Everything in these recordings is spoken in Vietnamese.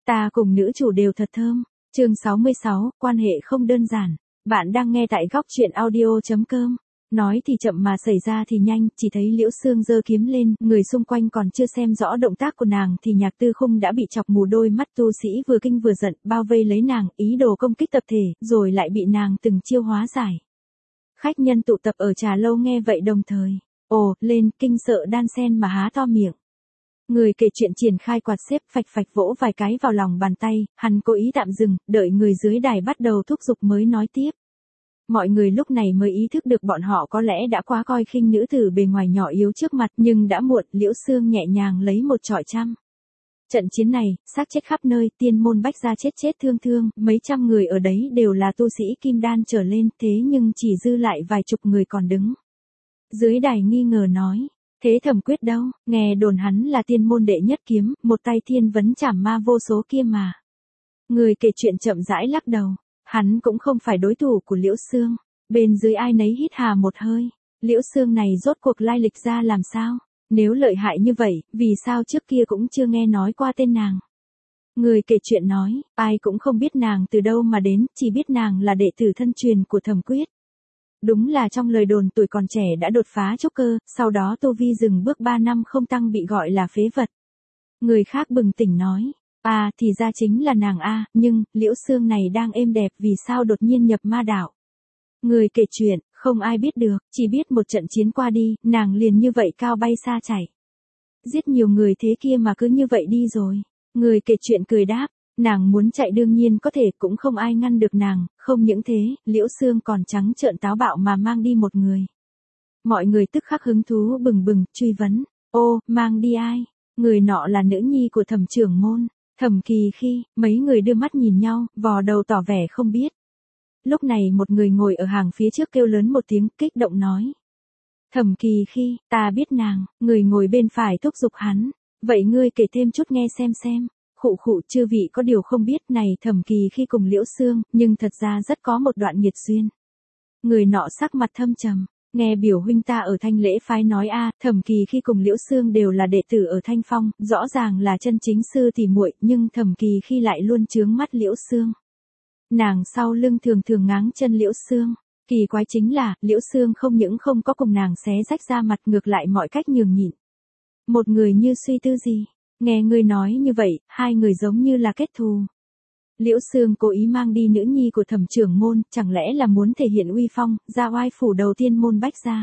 Ta cùng nữ chủ đều thật thơm. Chương 66, quan hệ không đơn giản. Bạn đang nghe tại góc truyện audio.com. Nói thì chậm mà xảy ra thì nhanh, chỉ thấy Liễu Sương giơ kiếm lên, người xung quanh còn chưa xem rõ động tác của nàng thì Nhạc Tư Khung đã bị chọc mù đôi mắt, tu sĩ vừa kinh vừa giận, bao vây lấy nàng, ý đồ công kích tập thể, rồi lại bị nàng từng chiêu hóa giải. Khách nhân tụ tập ở trà lâu nghe vậy đồng thời, ồ, lên, kinh sợ đan sen mà há to miệng. Người kể chuyện triển khai quạt xếp phạch phạch vỗ vài cái vào lòng bàn tay, hắn cố ý tạm dừng, đợi người dưới đài bắt đầu thúc giục mới nói tiếp. Mọi người lúc này mới ý thức được bọn họ có lẽ đã quá coi khinh nữ tử bề ngoài nhỏ yếu trước mặt, nhưng đã muộn. Liễu Sương nhẹ nhàng lấy một trọi trăm. Trận chiến này, xác chết khắp nơi, tiên môn bách gia chết thương thương, mấy trăm người ở đấy đều là tu sĩ kim đan trở lên, thế nhưng chỉ dư lại vài chục người còn đứng. Dưới đài nghi ngờ nói, thế Thẩm Quyết đâu, nghe đồn hắn là tiên môn đệ nhất kiếm, một tay thiên vấn trảm ma vô số kia mà. Người kể chuyện chậm rãi lắc đầu, hắn cũng không phải đối thủ của Liễu Sương. Bên dưới ai nấy hít hà một hơi, Liễu Sương này rốt cuộc lai lịch ra làm sao? Nếu lợi hại như vậy, vì sao trước kia cũng chưa nghe nói qua tên nàng? Người kể chuyện nói, ai cũng không biết nàng từ đâu mà đến, chỉ biết nàng là đệ tử thân truyền của Thẩm Quyết. Đúng là trong lời đồn tuổi còn trẻ đã đột phá trúc cơ, sau đó tu vi dừng bước 3 năm không tăng bị gọi là phế vật. Người khác bừng tỉnh nói, thì ra chính là nàng nhưng, Liễu Sương này đang êm đẹp vì sao đột nhiên nhập ma đạo. Người kể chuyện, không ai biết được, chỉ biết một trận chiến qua đi, nàng liền như vậy cao bay xa chảy. Giết nhiều người thế kia mà cứ như vậy đi rồi. Người kể chuyện cười đáp, nàng muốn chạy đương nhiên có thể, cũng không ai ngăn được nàng, không những thế, Liễu Sương còn trắng trợn táo bạo mà mang đi một người. Mọi người tức khắc hứng thú bừng bừng, truy vấn, ô, mang đi ai? Người nọ là nữ nhi của Thẩm trưởng môn, Thẩm Kỳ Khi. Mấy người đưa mắt nhìn nhau, vò đầu tỏ vẻ không biết. Lúc này một người ngồi ở hàng phía trước kêu lớn một tiếng, kích động nói. Thẩm Kỳ Khi, ta biết nàng. Người ngồi bên phải thúc giục hắn, vậy ngươi kể thêm chút nghe xem. Khụ, chư vị có điều không biết này, Thẩm Kỳ Khi cùng Liễu Sương, nhưng thật ra rất có một đoạn nghiệt duyên. Người nọ sắc mặt thâm trầm, nghe biểu huynh ta ở Thanh Lễ phái nói Thẩm Kỳ Khi cùng Liễu Sương đều là đệ tử ở Thanh Phong, rõ ràng là chân chính sư tỷ muội, nhưng Thẩm Kỳ Khi lại luôn chướng mắt Liễu Sương. Nàng sau lưng thường ngáng chân Liễu Sương, kỳ quái chính là, Liễu Sương không những không có cùng nàng xé rách ra mặt, ngược lại mọi cách nhường nhịn. Một người như suy tư gì, nghe ngươi nói như vậy, hai người giống như là kết thù. Liễu Sương cố ý mang đi nữ nhi của Thẩm trưởng môn, chẳng lẽ là muốn thể hiện uy phong, ra oai phủ đầu tiên môn bách gia.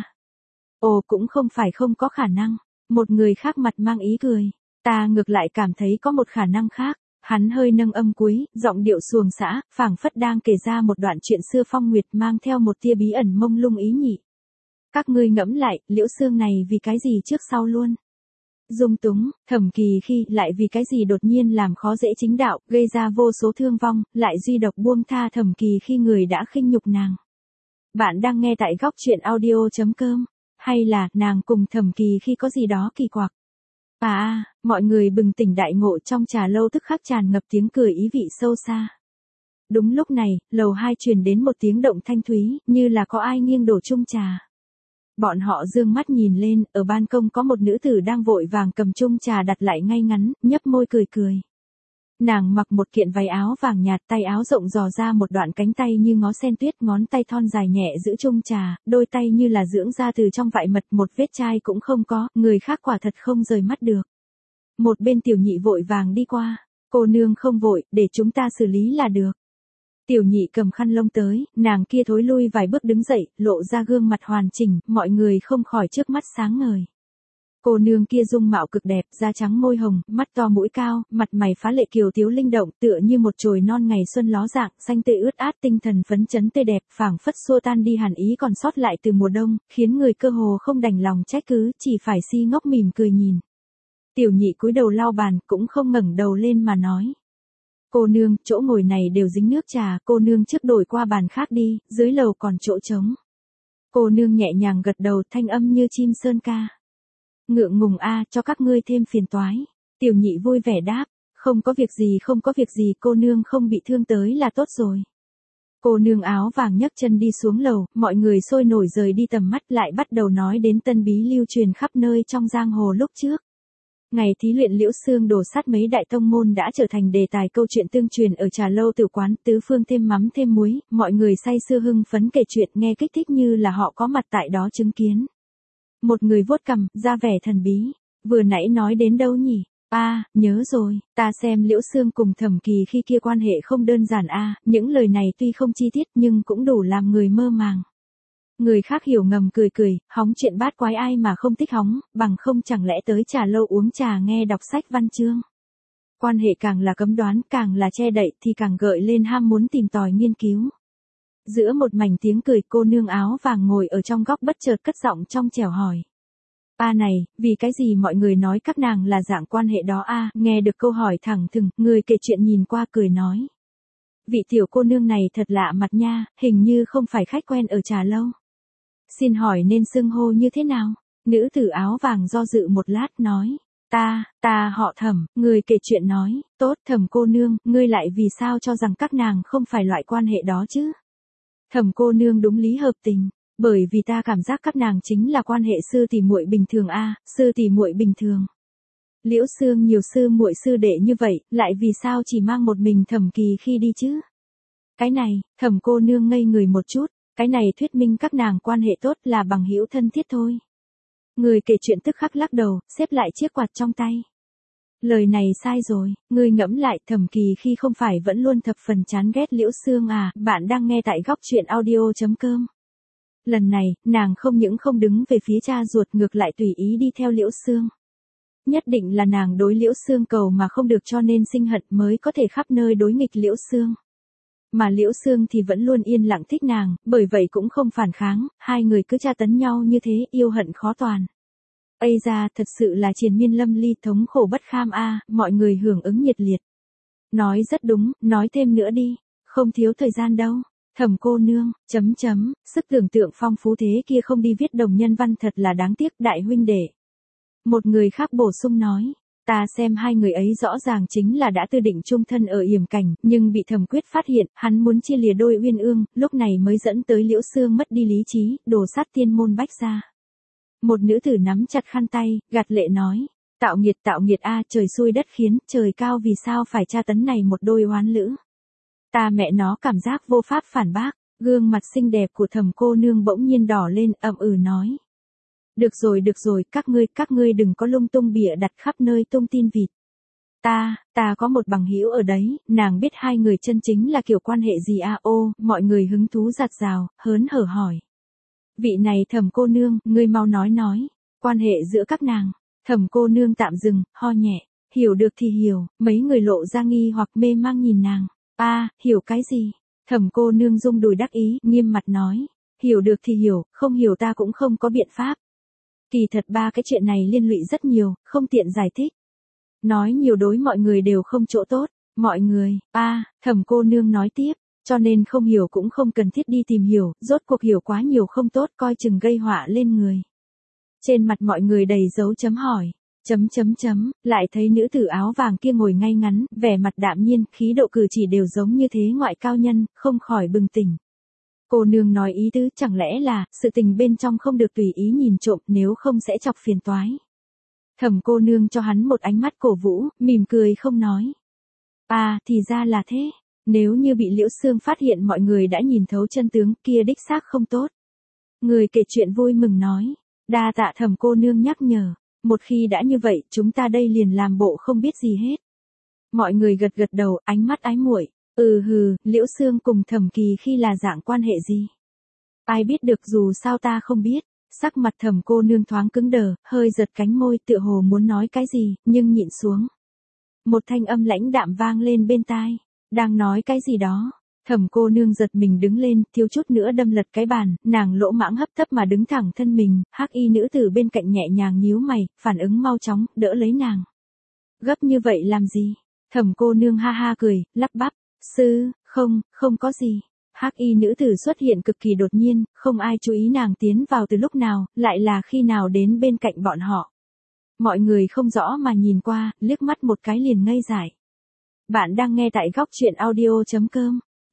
Ồ, cũng không phải không có khả năng. Một người khác mặt mang ý cười, ta ngược lại cảm thấy có một khả năng khác. Hắn hơi nâng âm cuối, giọng điệu xuồng xã, phảng phất đang kể ra một đoạn chuyện xưa phong nguyệt, mang theo một tia bí ẩn mông lung ý nhị. Các ngươi ngẫm lại, Liễu Sương này vì cái gì trước sau luôn dung túng, Thẩm Kỳ Khi lại vì cái gì đột nhiên làm khó dễ chính đạo, gây ra vô số thương vong, lại duy độc buông tha Thẩm Kỳ Khi người đã khinh nhục nàng. Bạn đang nghe tại góc truyện audio.com, hay là nàng cùng Thẩm Kỳ Khi có gì đó kỳ quặc. Mọi người bừng tỉnh đại ngộ, trong trà lâu tức khắc tràn ngập tiếng cười ý vị sâu xa. Đúng lúc này, lầu 2 truyền đến một tiếng động thanh thúy, như là có ai nghiêng đổ chung trà. Bọn họ dương mắt nhìn lên, ở ban công có một nữ tử đang vội vàng cầm chung trà đặt lại ngay ngắn, nhấp môi cười. Nàng mặc một kiện váy áo vàng nhạt, tay áo rộng dò ra một đoạn cánh tay như ngó sen tuyết, ngón tay thon dài nhẹ giữ chung trà, đôi tay như là dưỡng ra từ trong vại mật, một vết chai cũng không có, người khác quả thật không rời mắt được. Một bên Tiểu Nhị vội vàng đi qua, cô nương không vội, để chúng ta xử lý là được. Tiểu Nhị cầm khăn lông tới, nàng kia thối lui vài bước đứng dậy, lộ ra gương mặt hoàn chỉnh, mọi người không khỏi trước mắt sáng ngời. Cô nương kia dung mạo cực đẹp, da trắng môi hồng, mắt to mũi cao, mặt mày phá lệ kiều tiếu linh động, tựa như một chồi non ngày xuân ló dạng, xanh tươi ướt át, tinh thần phấn chấn tươi đẹp, phảng phất xua tan đi hàn ý còn sót lại từ mùa đông, khiến người cơ hồ không đành lòng trách cứ, chỉ phải si ngốc mỉm cười nhìn. Tiểu Nhị cúi đầu lau bàn, cũng không ngẩng đầu lên mà nói. Cô nương, chỗ ngồi này đều dính nước trà, cô nương trước đổi qua bàn khác đi, dưới lầu còn chỗ trống. Cô nương nhẹ nhàng gật đầu, thanh âm như chim sơn ca. Ngượng ngùng cho các ngươi thêm phiền toái. Tiểu Nhị vui vẻ đáp, không có việc gì, cô nương không bị thương tới là tốt rồi. Cô nương áo vàng nhấc chân đi xuống lầu, mọi người sôi nổi rời đi tầm mắt, lại bắt đầu nói đến tân bí lưu truyền khắp nơi trong giang hồ lúc trước. Ngày thí luyện Liễu Xương đổ sát mấy đại tông môn đã trở thành đề tài câu chuyện tương truyền ở trà lâu tử quán, tứ phương thêm mắm thêm muối, mọi người say sưa hưng phấn kể chuyện nghe kích thích như là họ có mặt tại đó chứng kiến. Một người vuốt cằm, ra vẻ thần bí. Vừa nãy nói đến đâu nhỉ? Nhớ rồi, ta xem Liễu Xương cùng Thẩm Kỳ khi kia quan hệ không đơn giản những lời này tuy không chi tiết nhưng cũng đủ làm người mơ màng. Người khác hiểu ngầm cười cười, hóng chuyện bát quái ai mà không thích hóng, bằng không chẳng lẽ tới trà lâu uống trà nghe đọc sách văn chương. Quan hệ càng là cấm đoán, càng là che đậy thì càng gợi lên ham muốn tìm tòi nghiên cứu. Giữa một mảnh tiếng cười, cô nương áo vàng ngồi ở trong góc bất chợt cất giọng trong trẻo hỏi. Này, vì cái gì mọi người nói các nàng là dạng quan hệ đó nghe được câu hỏi thẳng thừng, người kể chuyện nhìn qua cười nói. Vị tiểu cô nương này thật lạ mặt nha, hình như không phải khách quen ở trà lâu. Xin hỏi nên xưng hô như thế nào? Nữ tử áo vàng do dự một lát nói. Ta họ Thẩm, người kể chuyện nói, tốt Thẩm cô nương, ngươi lại vì sao cho rằng các nàng không phải loại quan hệ đó chứ? Thẩm cô nương đúng lý hợp tình, bởi vì ta cảm giác các nàng chính là quan hệ sư tỷ muội bình thường sư tỷ muội bình thường. Liễu Xương nhiều sư muội sư đệ như vậy, lại vì sao chỉ mang một mình Thẩm Kỳ khi đi chứ? Cái này, Thẩm cô nương ngây người một chút, cái này thuyết minh các nàng quan hệ tốt là bằng hữu thân thiết thôi. Người kể chuyện tức khắc lắc đầu, xếp lại chiếc quạt trong tay. Lời này sai rồi, ngươi ngẫm lại, Thẩm Kỳ khi không phải vẫn luôn thập phần chán ghét Liễu Xương bạn đang nghe tại góc truyện audio.com. Lần này, nàng không những không đứng về phía cha ruột ngược lại tùy ý đi theo Liễu Xương. Nhất định là nàng đối Liễu Xương cầu mà không được cho nên sinh hận mới có thể khắp nơi đối nghịch Liễu Xương. Mà Liễu Xương thì vẫn luôn yên lặng thích nàng, bởi vậy cũng không phản kháng, hai người cứ tra tấn nhau như thế, yêu hận khó toàn. Ây da, thật sự là triền miên lâm ly thống khổ bất kham mọi người hưởng ứng nhiệt liệt. Nói rất đúng, nói thêm nữa đi, không thiếu thời gian đâu. Thẩm cô nương, sức tưởng tượng phong phú thế kia không đi viết đồng nhân văn thật là đáng tiếc đại huynh đệ. Một người khác bổ sung nói. Ta xem hai người ấy rõ ràng chính là đã tư định chung thân ở yểm cảnh, nhưng bị Thẩm Quyết phát hiện, hắn muốn chia lìa đôi uyên ương, lúc này mới dẫn tới Liễu Xương mất đi lý trí, đổ sát tiên môn bách gia. Một nữ tử nắm chặt khăn tay, gạt lệ nói, tạo nghiệt trời xui đất khiến, trời cao vì sao phải tra tấn này một đôi oán lữ. Ta mẹ nó cảm giác vô pháp phản bác, gương mặt xinh đẹp của Thẩm cô nương bỗng nhiên đỏ lên, ậm nói. Được rồi, các ngươi đừng có lung tung bịa đặt khắp nơi tung tin vịt. Ta có một bằng hữu ở đấy, nàng biết hai người chân chính là kiểu quan hệ gì mọi người hứng thú giạt rào, hớn hở hỏi. Vị này Thẩm cô nương, ngươi mau nói, quan hệ giữa các nàng. Thẩm cô nương tạm dừng, ho nhẹ, hiểu được thì hiểu, mấy người lộ ra nghi hoặc mê mang nhìn nàng. Hiểu cái gì? Thẩm cô nương rung đùi đắc ý, nghiêm mặt nói. Hiểu được thì hiểu, không hiểu ta cũng không có biện pháp. Kỳ thật cái chuyện này liên lụy rất nhiều, không tiện giải thích. Nói nhiều đối mọi người đều không chỗ tốt. Mọi người, Thẩm cô nương nói tiếp, cho nên không hiểu cũng không cần thiết đi tìm hiểu, rốt cuộc hiểu quá nhiều không tốt coi chừng gây họa lên người. Trên mặt mọi người đầy dấu chấm hỏi, lại thấy nữ tử áo vàng kia ngồi ngay ngắn, vẻ mặt đạm nhiên, khí độ cử chỉ đều giống như thế ngoại cao nhân, không khỏi bừng tỉnh. Cô nương nói ý tứ chẳng lẽ là, sự tình bên trong không được tùy ý nhìn trộm nếu không sẽ chọc phiền toái. Thẩm cô nương cho hắn một ánh mắt cổ vũ, mỉm cười không nói. Thì ra là thế, nếu như bị Liễu Xương phát hiện mọi người đã nhìn thấu chân tướng kia đích xác không tốt. Người kể chuyện vui mừng nói, đa tạ Thẩm cô nương nhắc nhở, một khi đã như vậy chúng ta đây liền làm bộ không biết gì hết. Mọi người gật đầu, ánh mắt ái muội. Liễu Xương cùng Thẩm Kỳ khi là dạng quan hệ gì? Ai biết được dù sao ta không biết. Sắc mặt Thẩm cô nương thoáng cứng đờ, hơi giật cánh môi tựa hồ muốn nói cái gì, nhưng nhịn xuống. Một thanh âm lãnh đạm vang lên bên tai. Đang nói cái gì đó? Thẩm cô nương giật mình đứng lên, thiếu chút nữa đâm lật cái bàn, nàng lỗ mãng hấp tấp mà đứng thẳng thân mình, hắc y nữ tử bên cạnh nhẹ nhàng nhíu mày, phản ứng mau chóng, đỡ lấy nàng. Gấp như vậy làm gì? Thẩm cô nương ha ha cười, lắp bắp. Không có gì. Hắc y nữ tử xuất hiện cực kỳ đột nhiên, không ai chú ý nàng tiến vào từ lúc nào, lại là khi nào đến bên cạnh bọn họ. Mọi người không rõ mà nhìn qua, liếc mắt một cái liền ngây dại. Bạn đang nghe tại góc truyện audio.com.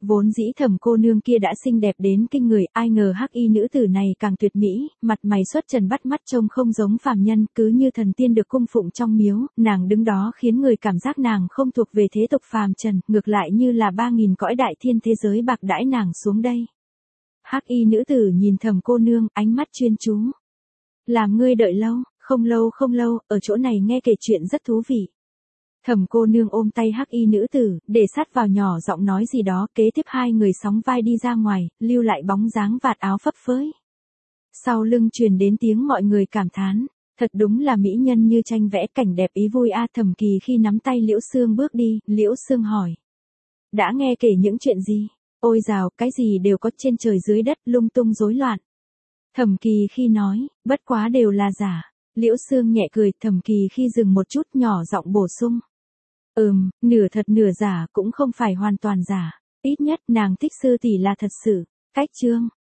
Vốn dĩ Thẩm cô nương kia đã xinh đẹp đến kinh người, ai ngờ hắc y nữ tử này càng tuyệt mỹ, mặt mày xuất trần bắt mắt trông không giống phàm nhân, cứ như thần tiên được cung phụng trong miếu, nàng đứng đó khiến người cảm giác nàng không thuộc về thế tục phàm trần, ngược lại như là 3000 cõi đại thiên thế giới bạc đãi nàng xuống đây. Hắc y nữ tử nhìn Thẩm cô nương, ánh mắt chuyên chú. Làm ngươi đợi lâu, không lâu, ở chỗ này nghe kể chuyện rất thú vị. Thẩm cô nương ôm tay hắc y nữ tử, để sát vào nhỏ giọng nói gì đó, kế tiếp hai người sóng vai đi ra ngoài, lưu lại bóng dáng vạt áo phấp phới. Sau lưng truyền đến tiếng mọi người cảm thán, thật đúng là mỹ nhân như tranh vẽ, cảnh đẹp ý vui a. Thẩm Kỳ khi nắm tay Liễu Xương bước đi, Liễu Xương hỏi. Đã nghe kể những chuyện gì? Ôi dào, cái gì đều có trên trời dưới đất, lung tung rối loạn. Thẩm Kỳ khi nói, bất quá đều là giả. Liễu Xương nhẹ cười, Thẩm Kỳ khi dừng một chút nhỏ giọng bổ sung. Nửa thật nửa giả cũng không phải hoàn toàn giả. Ít nhất nàng thích sư tỷ là thật sự. Cách chương.